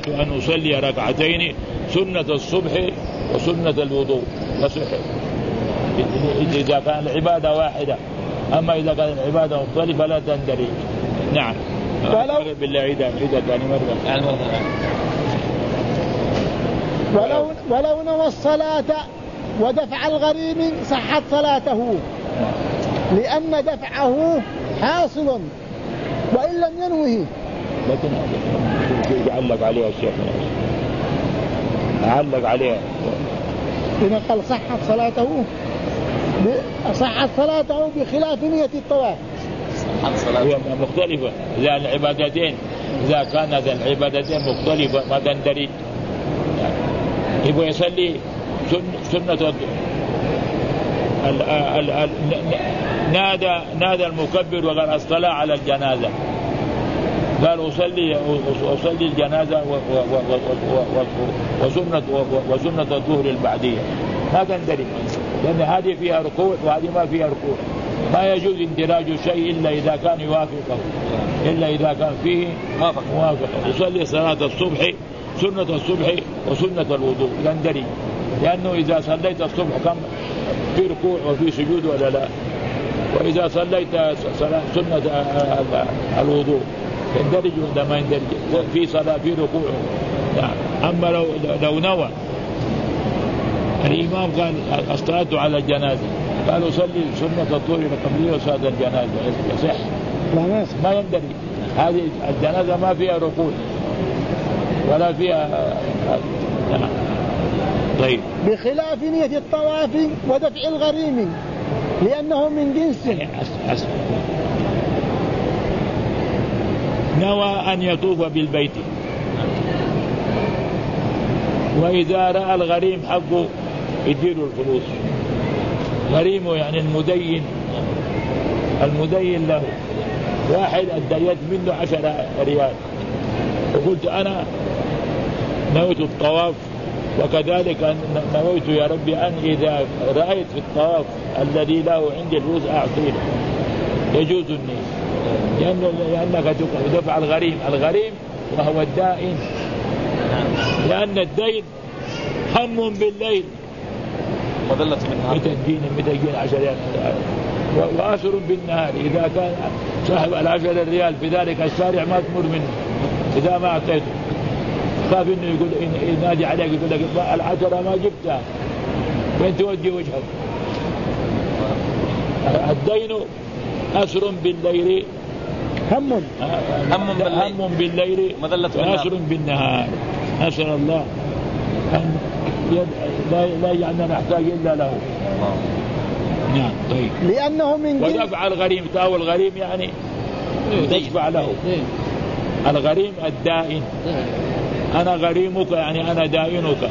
نويت أن أصلي ركعتين سنة الصبح وسنة الوضوء يصح إذا كان العبادة واحدة. أما إذا كان العبادة مختلفة لا تندرج. نعم. بالله عيدا ثاني مرة. ولو نوى الصلاة ودفع الغريم صحت صلاته لأن دفعه حاصل وإن لم ينوه. لكن يعلق عليها الشيخ، يعلق عليها إذا قال صحت صلاته بخلاف نية الطواف. هي مختلفة. إذا العبادتين إذا كانت العبادتين مختلفة ما تندرج. يبغى يصلي سنة نادى المكبر وقال الصلاة على الجنازة، قال أصلي الجنازة وسنة الظهر البعدية، ما تندرج لأن هذه فيها ركوع وهذه ما فيها ركوع. ما يجوز اندراج الشيء إلا إذا كان يوافقه، إلا إذا كان فيه موافقة. يصلي صلاة الصبح سنة الصبح وسنة الوضوء يندرج، لأنه إذا صليت الصبح كم في ركوع وفي سجود ولا لا، وإذا صليت سنة الوضوء يندرج ولا ما يندرج في صلاة في ركوع. أما لو نوى الإمام قال الصلاة على الجنازة، قالوا صلي سنة الظهر القبلية وصلاة الجنازة يصح؟ ما يندرج. هذه الجنازة ما فيها ركوع ولا فيها. طيب. بخلاف نية الطواف ودفع الغريم لأنه من جنس. نوى أن يطوف بالبيت، وإذا رأى الغريم حقه يديله الفلوس. غريمه يعني المدين له. واحد اديت منه 10 ريال وقلت أنا نويت الطواف، وكذلك نويت يا ربي أن إذا رأيت في الطواف الذي له عندي الفلوس أعطيه، يجوز النية، لأنك دفع الغريم وهو الدائن، لأن الدين هم بالليل وذلت بالنهار متدين 10 ريال وآسر بالنهار. إذا كان صاحب 10 ريال في ذلك الشارع ما تمر منه إذا ما أعطيته، خاف إنه يقول ينادي عليك يقول لك 10 ما جبتها وين توجه وجهك. الدين أسر بالليل هم بالليل وأسر بالنهار. نسأل الله أن لا يجعلنا نحتاج إلا له. نعم. طيب. لأنه من ودفع الغريم، تاو الغريم يعني تدفع له. الغريم الدائن، أنا غريمك يعني أنا دائنك.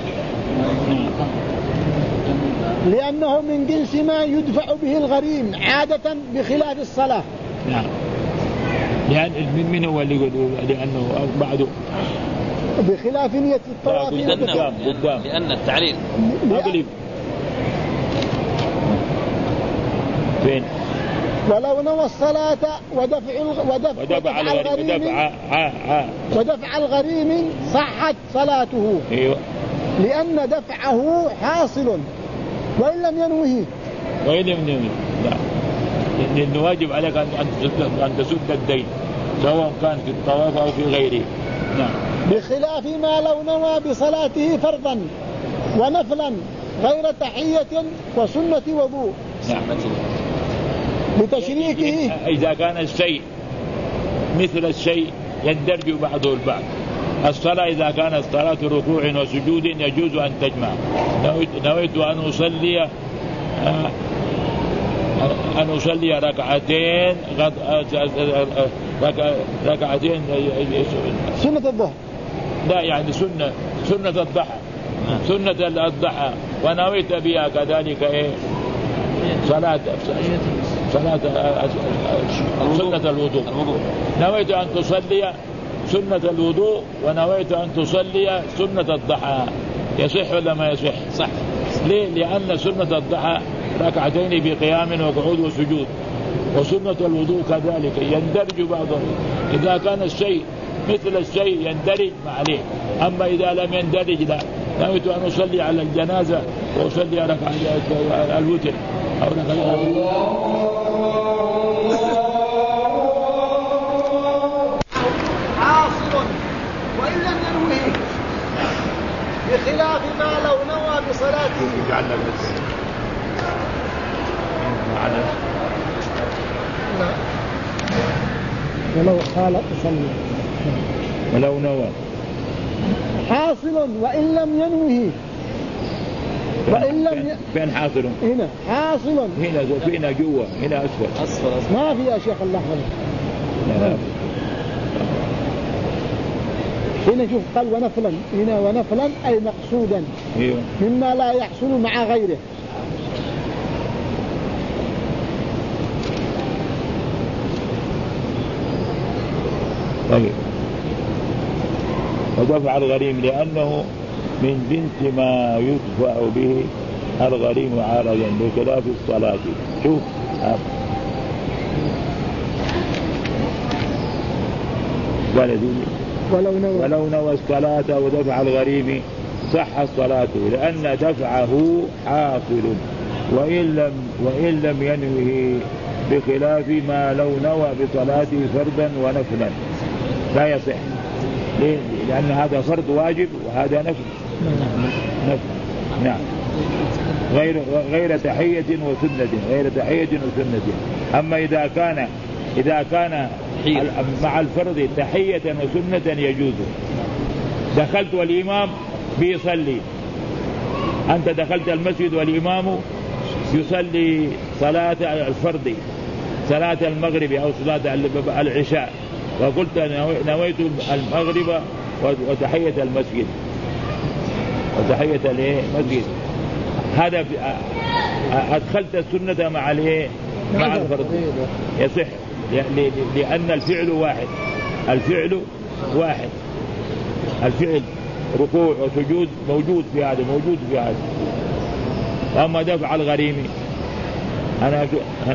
لأنه من جنس ما يدفع به الغريم عادة بخلاف الصلاة. نعم. يعني من هو اللي يقول لأنه بعده بخلاف نية الطواف قدام لأن التعليل أقلب فين. ولو نوى الصلاة ودفع الغريم صحت صلاته. أيوة. لأن دفعه حاصل وإن لم ينوه. لا، لأنه واجب عليك أن تسد الدين سواء كان في الطواف أو في غيره. نعم. بخلاف ما لو نوى بصلاته فرضا ونفلا غير تحية وسنة وضوء. نعم. بتشريكه إذا كان الشيء مثل الشيء يندرج بعضه البعض. الصلاة إذا كانت صلاة ركوع وسجود يجوز أن تجمع. نويت أن أصلي ركعتين سنة الظهر. لا يعني سنة الضحى، سنة الضحى، ونويت بها كذلك صلاة سنة الوضوء. نويت أن تصلي سنة الوضوء ونويت أن تصلي سنة الضحى، يصح ولا ما يصح؟ صح. ليه؟ لأن سنة الضحى ركعتين بقيام وقعود وسجود، وسنة الوضوء كذلك يندرج بعضهم. إذا كان الشيء مثل الشيء يندرج ما عليه. أما إذا لم يندرج لا، نويت أن أصلي على الجنازة وأصلي ركعة الوتر أو ركعة عاصر وإن لم ينوه، بخلاف ما لو نوى بصلاته. جعلنا بس معنا لا ولو قال أصلي ولو نوى حاصل وإن لم ينوه. وإن لم فين حاصل؟ هنا حاصل هنا فينا جوا، هنا أسفل ما في يا شيخ الله يحفظك. هنا شوف قال ونفلا، هنا ونفلا أي مقصودا مما لا يحصل مع غيره. طيب. ودفع الغريم لأنه من جنس ما يدفع به الغريم عارضا بخلاف الصلاة. شوف ولو نوى الصلاة ودفع الغريم صح صلاته، لأن دفعه حاصل وإن لم ينوه، بخلاف ما لو نوى بصلاته فردا ونفلا لا يصح. لأن هذا فرض واجب وهذا نفل. نعم. غير تحية وسنة. أما إذا كان مع الفرض تحية وسنة يجوز. دخلت والإمام بيصلي، أنت دخلت المسجد والإمام يصلي صلاة الفرض، صلاة المغرب أو صلاة العشاء، وقلت نويت المغرب وتحية المسجد المسجد، هذا أدخلت السنة مع الفرض يصح، لأن الفعل واحد. الفعل ركوع وسجود موجود في هذا. وأما دفع الغريم أنا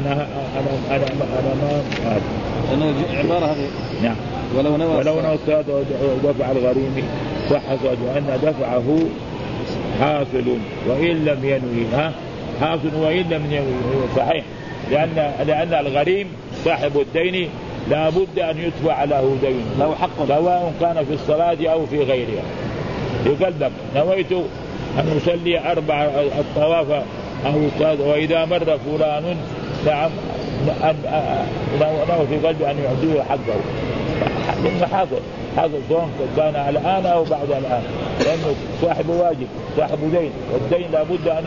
ما عبارة هذه. نعم. ولو نوى الصلاة ودفع الغريم صح صلاته، وأن دفعه حاصل وإن لم ينوي. حاصل وإن لم ينوي صحيح، لأن الغريم صاحب الدين لا بد أن يدفع له دين له حق، سواء كان في الصلاة أو في غيرها. يقول لك نويت أن أصلي 4 الطواف أو وإذا مر فلان نعم نوى في قلبي أن يعطيه حقه، لأنه حاصل سواء كان الآن أو بعد الآن، لأنه صاحب واجب صاحب دين، والدين لا بد أن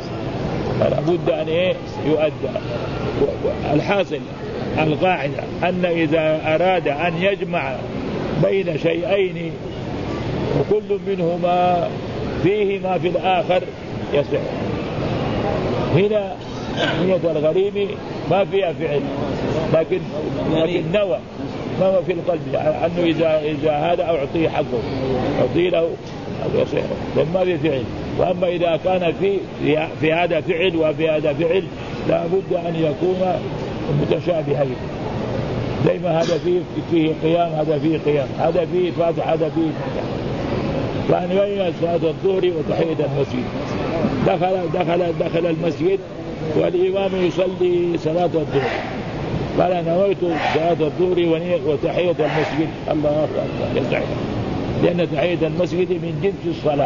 يؤدى. الحاصل القاعدة أن إذا أراد أن يجمع بين شيئين وكل منهما فيه ما في الآخر يصح. هنا نية الغريم ما فيها فعل، لكن نوى في القلب أنه إذا هذا أعطيه حقه، أعطيه له يصح، لما في فعل. وأما إذا كان في هذا فعل وفي هذا فعل لا بد أن يكون متشابهين، زي ما هذا فيه قيام، هذا فيه قيام، هذا فيه فاتح، هذا فيه فاتح. فأنوينا صلاة الظهر وتحية المسجد. دخل المسجد والإمام يصلي صلاة الظهر، قال نويت صلاة الظهر وتحية المسجد، الله أكبر يصح، لأن تحية المسجد من جنس الصلاة،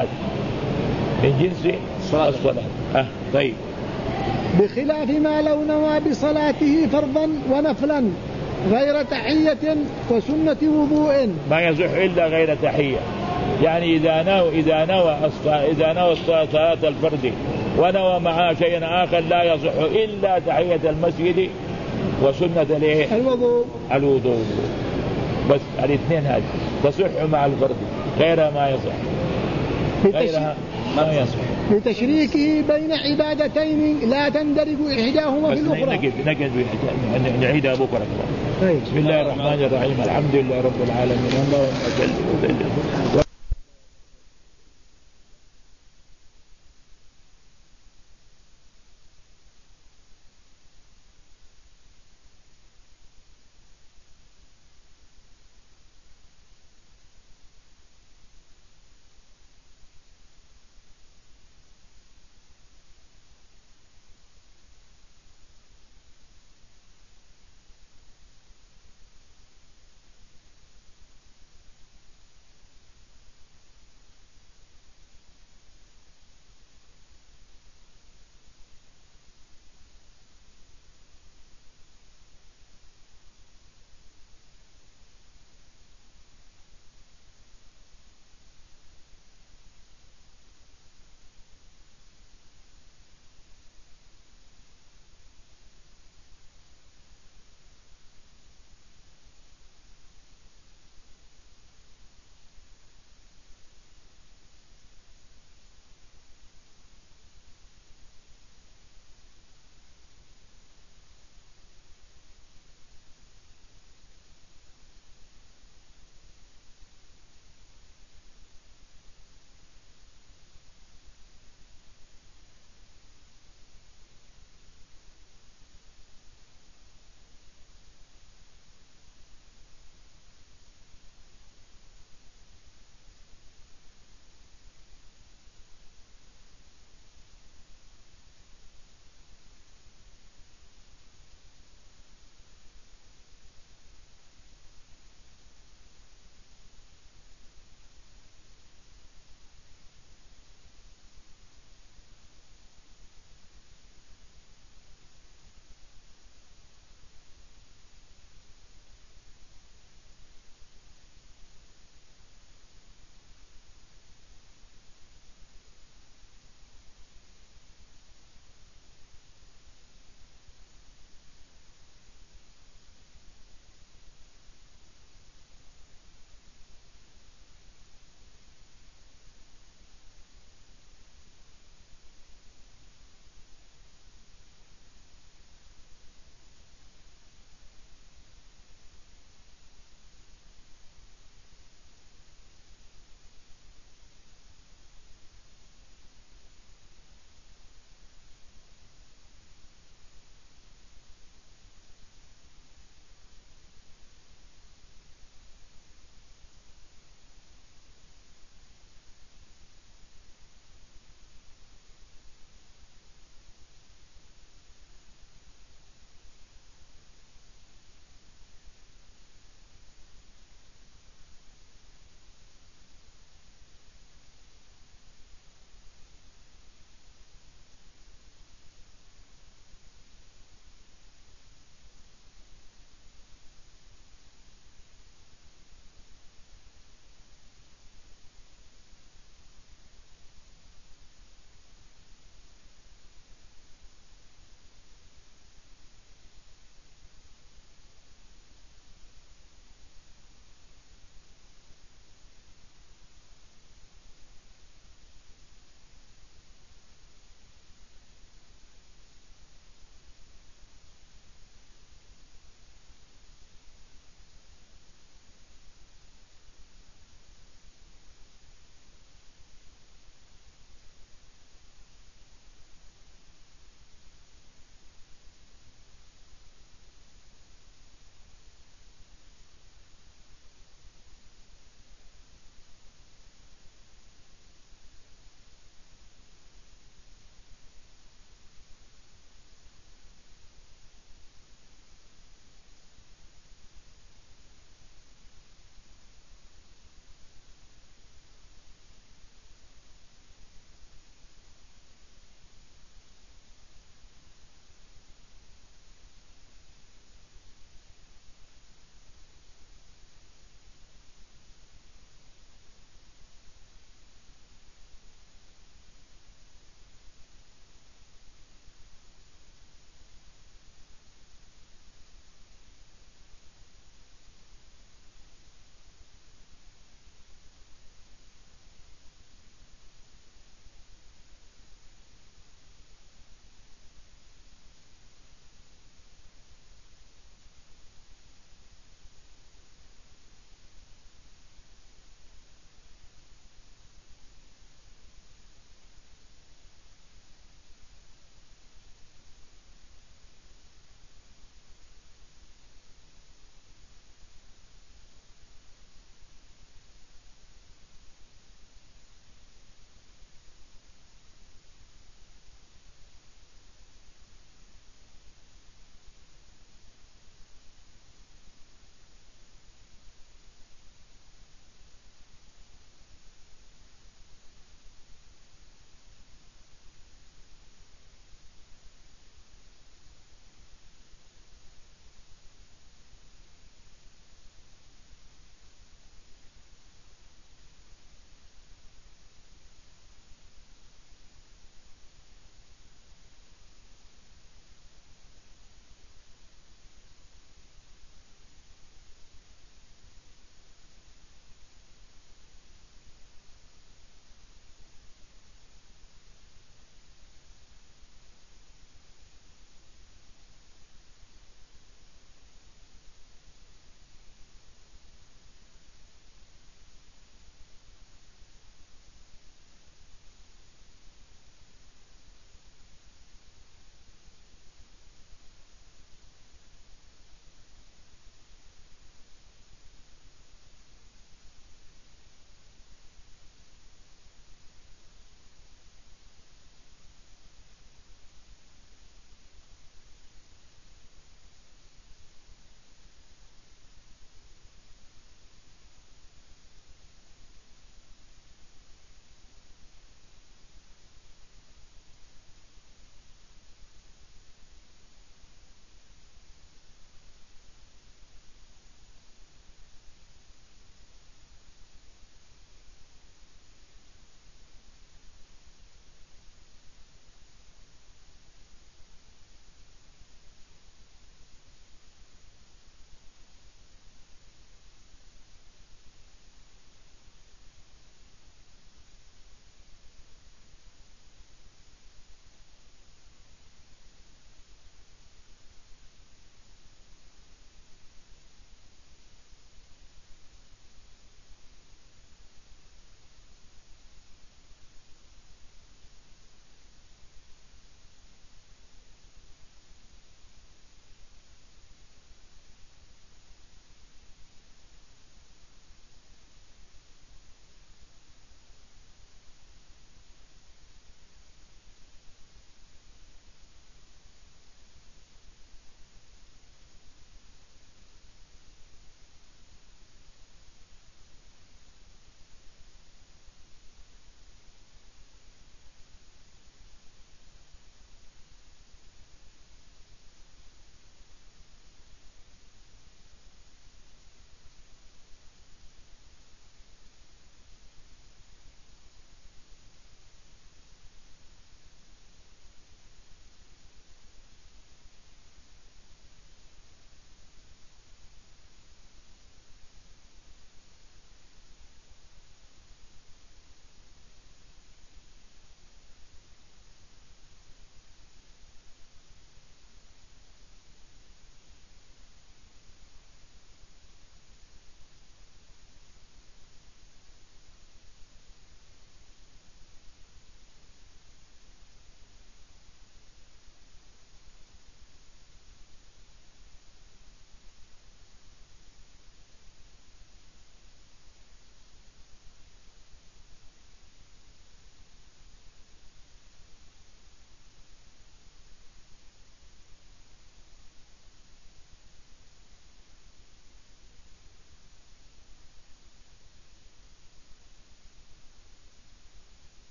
الصلاة. طيب. بخلاف ما لو نوى بصلاته فرضا ونفلا غير تحية وسنة وضوء، ما يصح إلا غير تحية. يعني إذا نوى صلاة الفرد ونوى معها شيئا آخر لا يصح إلا تحية المسجد وسنة الوضوء بس. الاثنين هذه تصح مع الفرد، غيرها ما يصح. لتشريكه بين عبادتين لا تندرج إحداهما في الأخرى. نعيدها بكرة. بسم الله الرحمن الرحيم، الحمد لله رب العالمين، اللهم صل وسلم.